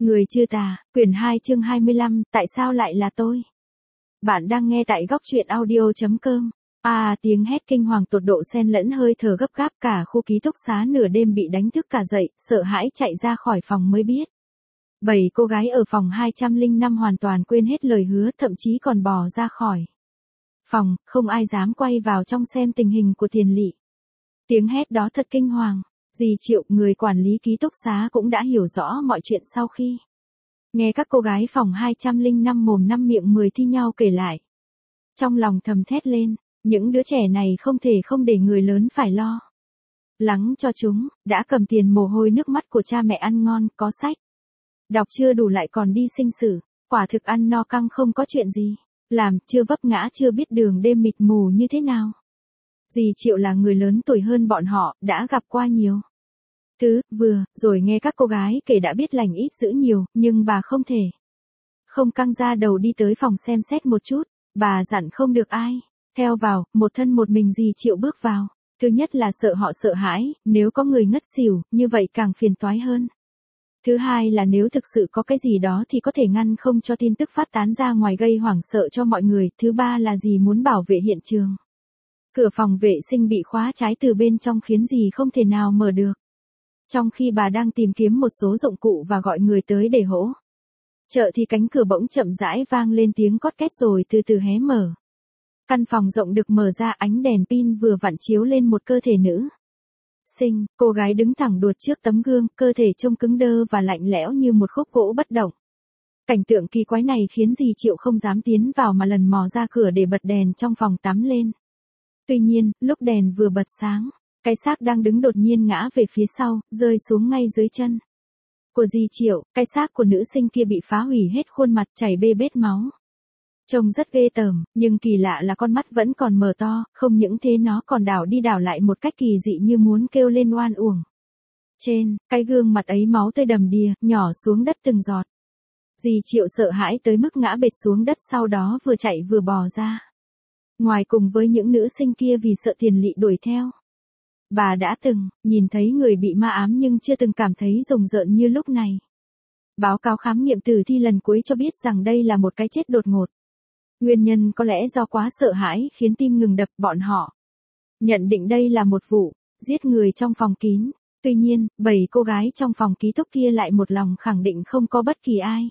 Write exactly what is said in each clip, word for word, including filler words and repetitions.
Người chưa tà, quyển hai chương hai mươi lăm, tại sao lại là tôi? Bạn đang nghe tại góc truyện audio.com. À, tiếng hét kinh hoàng tột độ xen lẫn hơi thở gấp gáp, cả khu ký túc xá nửa đêm bị đánh thức cả dậy, sợ hãi chạy ra khỏi phòng mới biết. Bảy cô gái ở phòng hai trăm lẻ năm hoàn toàn quên hết lời hứa, thậm chí còn bò ra khỏi phòng, không ai dám quay vào trong xem tình hình của Tiền Lỵ. Tiếng hét đó thật kinh hoàng. Dì Triệu, người quản lý ký túc xá cũng đã hiểu rõ mọi chuyện sau khi nghe các cô gái phòng hai trăm lẻ năm mồm năm miệng mười thi nhau kể lại. Trong lòng thầm thét lên, những đứa trẻ này không thể không để người lớn phải lo lắng cho chúng, đã cầm tiền mồ hôi nước mắt của cha mẹ ăn ngon, có sách đọc chưa đủ lại còn đi sinh sử, quả thực ăn no căng không có chuyện gì làm, chưa vấp ngã chưa biết đường đêm mịt mù như thế nào. Dì Triệu là người lớn tuổi hơn bọn họ, đã gặp qua nhiều thứ, vừa rồi nghe các cô gái kể đã biết lành ít dữ nhiều, nhưng bà không thể không căng ra đầu đi tới phòng xem xét một chút. Bà dặn không được ai theo vào, một thân một mình dì Triệu bước vào. Thứ nhất là sợ họ sợ hãi, nếu có người ngất xỉu, như vậy càng phiền toái hơn. Thứ hai là nếu thực sự có cái gì đó thì có thể ngăn không cho tin tức phát tán ra ngoài gây hoảng sợ cho mọi người. Thứ ba là dì muốn bảo vệ hiện trường. Cửa phòng vệ sinh bị khóa trái từ bên trong khiến dì không thể nào mở được. Trong khi bà đang tìm kiếm một số dụng cụ và gọi người tới để hỗ trợ thì cánh cửa bỗng chậm rãi vang lên tiếng cót két rồi từ từ hé mở. Căn phòng rộng được mở ra, ánh đèn pin vừa vặn chiếu lên một cơ thể nữ sinh, cô gái đứng thẳng đuột trước tấm gương, cơ thể trông cứng đơ và lạnh lẽo như một khúc gỗ bất động. Cảnh tượng kỳ quái này khiến dì Triệu không dám tiến vào mà lần mò ra cửa để bật đèn trong phòng tắm lên. Tuy nhiên, lúc đèn vừa bật sáng, cái xác đang đứng đột nhiên ngã về phía sau, rơi xuống ngay dưới chân của dì Triệu. Cái xác của nữ sinh kia bị phá hủy hết khuôn mặt, chảy bê bết máu. Trông rất ghê tởm, nhưng kỳ lạ là con mắt vẫn còn mở to, không những thế nó còn đảo đi đảo lại một cách kỳ dị như muốn kêu lên oan uổng. Trên cái gương mặt ấy máu tươi đầm đìa, nhỏ xuống đất từng giọt. Dì Triệu sợ hãi tới mức ngã bệt xuống đất, sau đó vừa chạy vừa bò ra ngoài cùng với những nữ sinh kia vì sợ Tiền Lỵ đuổi theo. Bà đã từng nhìn thấy người bị ma ám nhưng chưa từng cảm thấy rùng rợn như lúc này. Báo cáo khám nghiệm tử thi lần cuối cho biết rằng đây là một cái chết đột ngột. Nguyên nhân có lẽ do quá sợ hãi khiến tim ngừng đập, bọn họ nhận định đây là một vụ giết người trong phòng kín. Tuy nhiên, bảy cô gái trong phòng ký túc kia lại một lòng khẳng định không có bất kỳ ai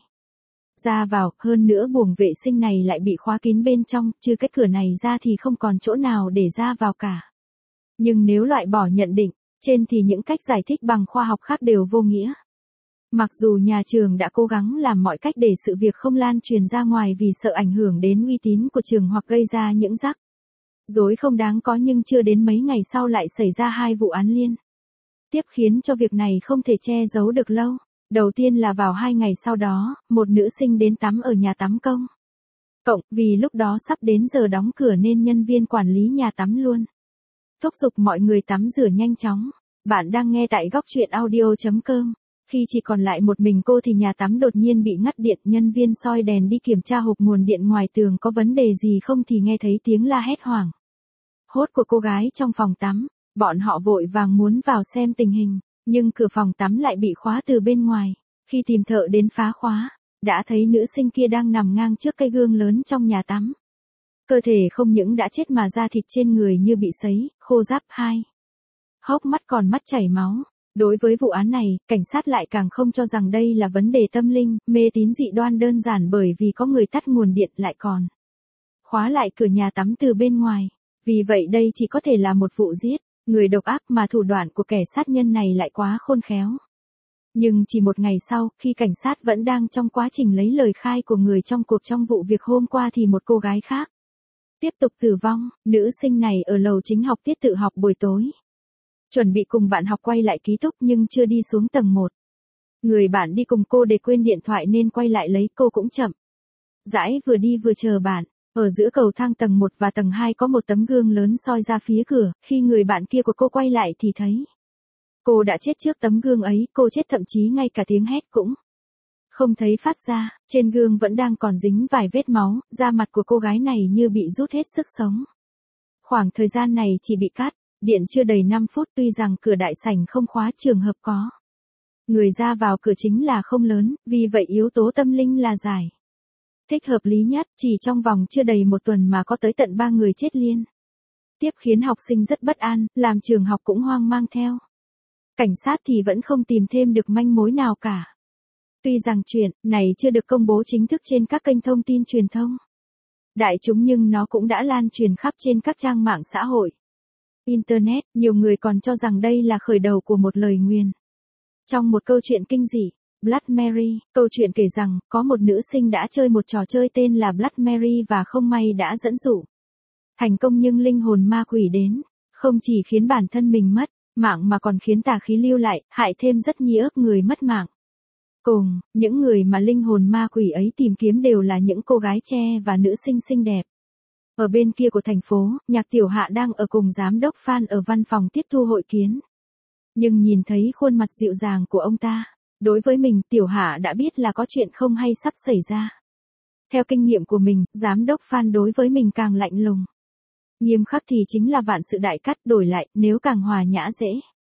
ra vào, hơn nữa buồng vệ sinh này lại bị khóa kín bên trong, trừ cái cửa này ra thì không còn chỗ nào để ra vào cả. Nhưng nếu loại bỏ nhận định trên thì những cách giải thích bằng khoa học khác đều vô nghĩa. Mặc dù nhà trường đã cố gắng làm mọi cách để sự việc không lan truyền ra ngoài vì sợ ảnh hưởng đến uy tín của trường hoặc gây ra những rắc rối không đáng có, nhưng chưa đến mấy ngày sau lại xảy ra hai vụ án liên tiếp khiến cho việc này không thể che giấu được lâu. Đầu tiên là vào hai ngày sau đó, một nữ sinh đến tắm ở nhà tắm công cộng, vì lúc đó sắp đến giờ đóng cửa nên nhân viên quản lý nhà tắm luôn thúc giục mọi người tắm rửa nhanh chóng. Bạn đang nghe tại góc truyện audio.com. Khi chỉ còn lại một mình cô thì nhà tắm đột nhiên bị ngắt điện, nhân viên soi đèn đi kiểm tra hộp nguồn điện ngoài tường có vấn đề gì không thì nghe thấy tiếng la hét hoảng hốt của cô gái trong phòng tắm. Bọn họ vội vàng muốn vào xem tình hình, nhưng cửa phòng tắm lại bị khóa từ bên ngoài. Khi tìm thợ đến phá khóa, đã thấy nữ sinh kia đang nằm ngang trước cây gương lớn trong nhà tắm. Cơ thể không những đã chết mà da thịt trên người như bị sấy, khô ráp, hai hốc mắt còn mắt chảy máu. Đối với vụ án này, cảnh sát lại càng không cho rằng đây là vấn đề tâm linh, mê tín dị đoan đơn giản bởi vì có người tắt nguồn điện lại còn khóa lại cửa nhà tắm từ bên ngoài. Vì vậy đây chỉ có thể là một vụ giết người độc ác, mà thủ đoạn của kẻ sát nhân này lại quá khôn khéo. Nhưng chỉ một ngày sau, khi cảnh sát vẫn đang trong quá trình lấy lời khai của người trong cuộc trong vụ việc hôm qua thì một cô gái khác tiếp tục tử vong. Nữ sinh này ở lầu chính học tiết tự học buổi tối, chuẩn bị cùng bạn học quay lại ký túc nhưng chưa đi xuống tầng một. Người bạn đi cùng cô để quên điện thoại nên quay lại lấy, cô cũng chậm rãi vừa đi vừa chờ bạn. Ở giữa cầu thang tầng một và tầng hai có một tấm gương lớn soi ra phía cửa, khi người bạn kia của cô quay lại thì thấy cô đã chết trước tấm gương ấy, cô chết thậm chí ngay cả tiếng hét cũng không thấy phát ra. Trên gương vẫn đang còn dính vài vết máu, da mặt của cô gái này như bị rút hết sức sống. Khoảng thời gian này chỉ bị cắt điện chưa đầy năm phút, tuy rằng cửa đại sảnh không khóa, trường hợp có người ra vào cửa chính là không lớn, vì vậy yếu tố tâm linh là giải. Thích hợp lý nhất, chỉ trong vòng chưa đầy một tuần mà có tới tận ba người chết liên tiếp khiến học sinh rất bất an, làm trường học cũng hoang mang theo. Cảnh sát thì vẫn không tìm thêm được manh mối nào cả. Tuy rằng chuyện này chưa được công bố chính thức trên các kênh thông tin truyền thông đại chúng nhưng nó cũng đã lan truyền khắp trên các trang mạng xã hội Internet, nhiều người còn cho rằng đây là khởi đầu của một lời nguyền. Trong một câu chuyện kinh dị, Blood Mary, câu chuyện kể rằng, có một nữ sinh đã chơi một trò chơi tên là Blood Mary và không may đã dẫn dụ thành công nhưng linh hồn ma quỷ đến, không chỉ khiến bản thân mình mất mạng mà còn khiến tà khí lưu lại, hại thêm rất nhiều người mất mạng. Cùng, những người mà linh hồn ma quỷ ấy tìm kiếm đều là những cô gái trẻ và nữ sinh xinh đẹp. Ở bên kia của thành phố, Nhạc Tiểu Hạ đang ở cùng giám đốc Phan ở văn phòng tiếp thu hội kiến. Nhưng nhìn thấy khuôn mặt dịu dàng của ông ta, đối với mình Tiểu Hạ đã biết là có chuyện không hay sắp xảy ra. Theo kinh nghiệm của mình, giám đốc Phan đối với mình càng lạnh lùng. Nghiêm khắc thì chính là vạn sự đại cắt, đổi lại, nếu càng hòa nhã dễ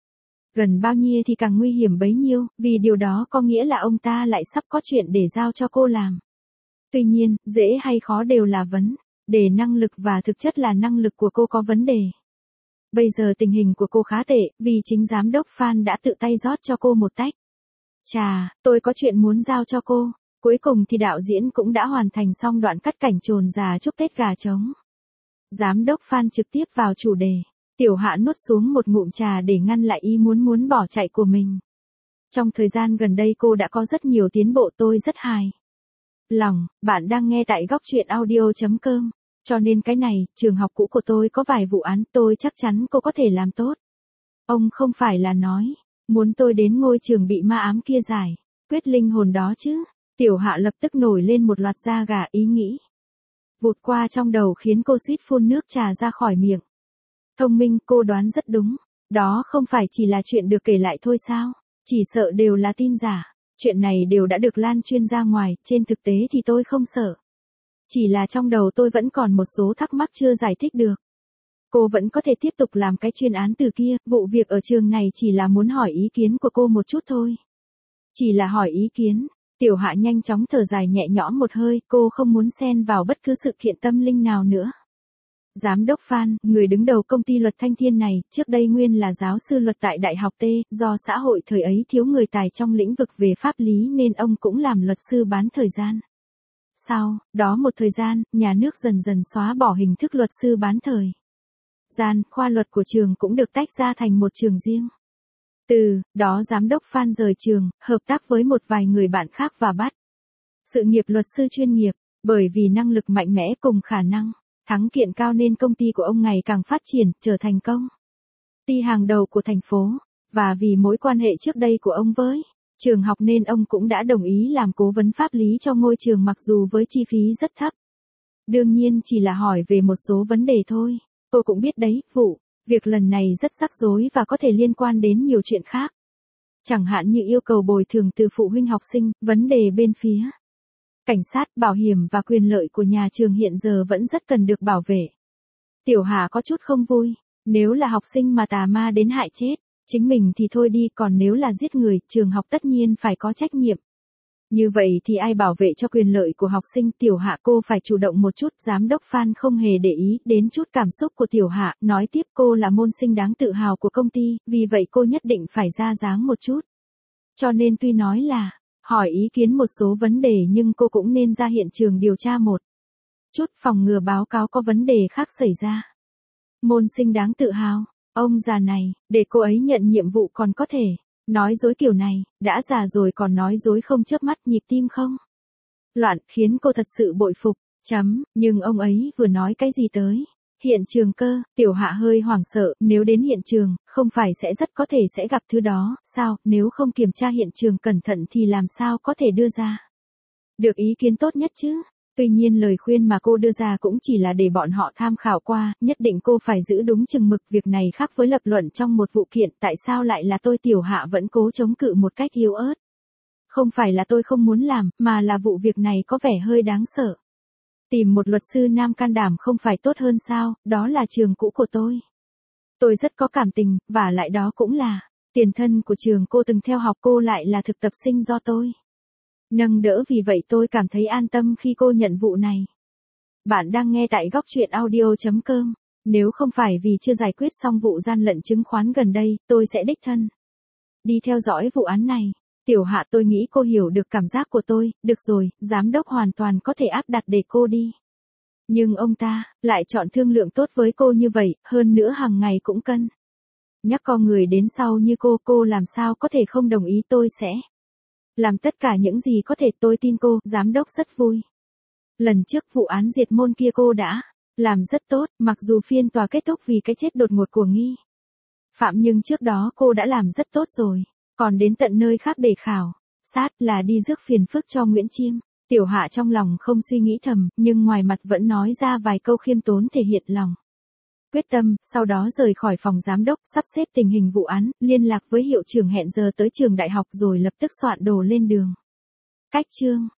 gần bao nhiêu thì càng nguy hiểm bấy nhiêu, vì điều đó có nghĩa là ông ta lại sắp có chuyện để giao cho cô làm. Tuy nhiên, dễ hay khó đều là vấn đề năng lực và thực chất là năng lực của cô có vấn đề. Bây giờ tình hình của cô khá tệ, vì chính giám đốc Phan đã tự tay rót cho cô một tách trà, tôi có chuyện muốn giao cho cô. Cuối cùng thì đạo diễn cũng đã hoàn thành xong đoạn cắt cảnh chồn già chúc Tết gà trống. Giám đốc Phan trực tiếp vào chủ đề. Tiểu Hạ nuốt xuống một ngụm trà để ngăn lại ý muốn muốn bỏ chạy của mình. Trong thời gian gần đây cô đã có rất nhiều tiến bộ, tôi rất hài lòng. Bạn đang nghe tại góc truyện audio chấm com. Cho nên cái này, trường học cũ của tôi có vài vụ án, tôi chắc chắn cô có thể làm tốt. Ông không phải là nói, muốn tôi đến ngôi trường bị ma ám kia giải quyết linh hồn đó chứ. Tiểu Hạ lập tức nổi lên một loạt da gà ý nghĩ vụt qua trong đầu khiến cô suýt phun nước trà ra khỏi miệng. Thông minh, cô đoán rất đúng. Đó không phải chỉ là chuyện được kể lại thôi sao? Chỉ sợ đều là tin giả. Chuyện này đều đã được lan truyền ra ngoài, trên thực tế thì tôi không sợ. Chỉ là trong đầu tôi vẫn còn một số thắc mắc chưa giải thích được. Cô vẫn có thể tiếp tục làm cái chuyên án từ kia, vụ việc ở trường này chỉ là muốn hỏi ý kiến của cô một chút thôi. Chỉ là hỏi ý kiến. Tiểu Hạ nhanh chóng thở dài nhẹ nhõm một hơi, cô không muốn xen vào bất cứ sự kiện tâm linh nào nữa. Giám đốc Phan, người đứng đầu công ty luật Thanh Thiên này, trước đây nguyên là giáo sư luật tại Đại học T, do xã hội thời ấy thiếu người tài trong lĩnh vực về pháp lý nên ông cũng làm luật sư bán thời gian. Sau đó một thời gian, nhà nước dần dần xóa bỏ hình thức luật sư bán thời gian, khoa luật của trường cũng được tách ra thành một trường riêng. Từ đó giám đốc Phan rời trường, hợp tác với một vài người bạn khác và bắt sự nghiệp luật sư chuyên nghiệp, bởi vì năng lực mạnh mẽ cùng khả năng thắng kiện cao nên công ty của ông ngày càng phát triển, trở thành công ty hàng đầu của thành phố, và vì mối quan hệ trước đây của ông với trường học nên ông cũng đã đồng ý làm cố vấn pháp lý cho ngôi trường mặc dù với chi phí rất thấp. Đương nhiên chỉ là hỏi về một số vấn đề thôi. Cô cũng biết đấy, vụ việc lần này rất rắc rối và có thể liên quan đến nhiều chuyện khác. Chẳng hạn như yêu cầu bồi thường từ phụ huynh học sinh, vấn đề bên phía cảnh sát, bảo hiểm và quyền lợi của nhà trường hiện giờ vẫn rất cần được bảo vệ. Tiểu Hà có chút không vui, nếu là học sinh mà tà ma đến hại chết chính mình thì thôi đi, còn nếu là giết người, trường học tất nhiên phải có trách nhiệm. Như vậy thì ai bảo vệ cho quyền lợi của học sinh? Tiểu Hạ cô phải chủ động một chút. Giám đốc Phan không hề để ý đến chút cảm xúc của Tiểu Hạ, nói tiếp cô là môn sinh đáng tự hào của công ty, vì vậy cô nhất định phải ra dáng một chút. Cho nên tuy nói là hỏi ý kiến một số vấn đề nhưng cô cũng nên ra hiện trường điều tra một chút, phòng ngừa báo cáo có vấn đề khác xảy ra. Môn sinh đáng tự hào, ông già này, để cô ấy nhận nhiệm vụ còn có thể nói dối kiểu này, đã già rồi còn nói dối không chớp mắt, nhịp tim không loạn, khiến cô thật sự bội phục. Chấm, nhưng ông ấy vừa nói cái gì tới hiện trường cơ? Tiểu Hạ hơi hoảng sợ, nếu đến hiện trường, không phải sẽ rất có thể sẽ gặp thứ đó, sao, nếu không kiểm tra hiện trường cẩn thận thì làm sao có thể đưa ra được ý kiến tốt nhất chứ? Tuy nhiên lời khuyên mà cô đưa ra cũng chỉ là để bọn họ tham khảo qua, nhất định cô phải giữ đúng chừng mực, việc này khác với lập luận trong một vụ kiện, tại sao lại là tôi? Tiểu Hạ vẫn cố chống cự một cách yếu ớt. Không phải là tôi không muốn làm, mà là vụ việc này có vẻ hơi đáng sợ. Tìm một luật sư nam can đảm không phải tốt hơn sao, đó là trường cũ của tôi. Tôi rất có cảm tình, và lại đó cũng là Tiền thân của trường cô từng theo học cô lại là thực tập sinh do tôi nâng đỡ, vì vậy tôi cảm thấy an tâm khi cô nhận vụ này. Bạn đang nghe tại góc chuyện audio chấm com. Nếu không phải vì chưa giải quyết xong vụ gian lận chứng khoán gần đây, tôi sẽ đích thân đi theo dõi vụ án này. Tiểu Hạ, tôi nghĩ cô hiểu được cảm giác của tôi, được rồi, giám đốc hoàn toàn có thể áp đặt để cô đi. Nhưng ông ta lại chọn thương lượng tốt với cô như vậy, hơn nữa hàng ngày cũng cân nhắc con người đến sau như cô, cô làm sao có thể không đồng ý. Tôi sẽ làm tất cả những gì có thể, tôi tin cô. Giám đốc rất vui. Lần trước vụ án diệt môn kia cô đã làm rất tốt, mặc dù phiên tòa kết thúc vì cái chết đột ngột của nghi phạm, nhưng trước đó cô đã làm rất tốt rồi. Còn đến tận nơi khác để khảo sát là đi rước phiền phức cho Nguyễn Chiêm. Tiểu Hạ trong lòng không suy nghĩ thầm, nhưng ngoài mặt vẫn nói ra vài câu khiêm tốn thể hiện lòng quyết tâm, sau đó rời khỏi phòng giám đốc, sắp xếp tình hình vụ án, liên lạc với hiệu trưởng hẹn giờ tới trường đại học rồi lập tức soạn đồ lên đường. Cách chương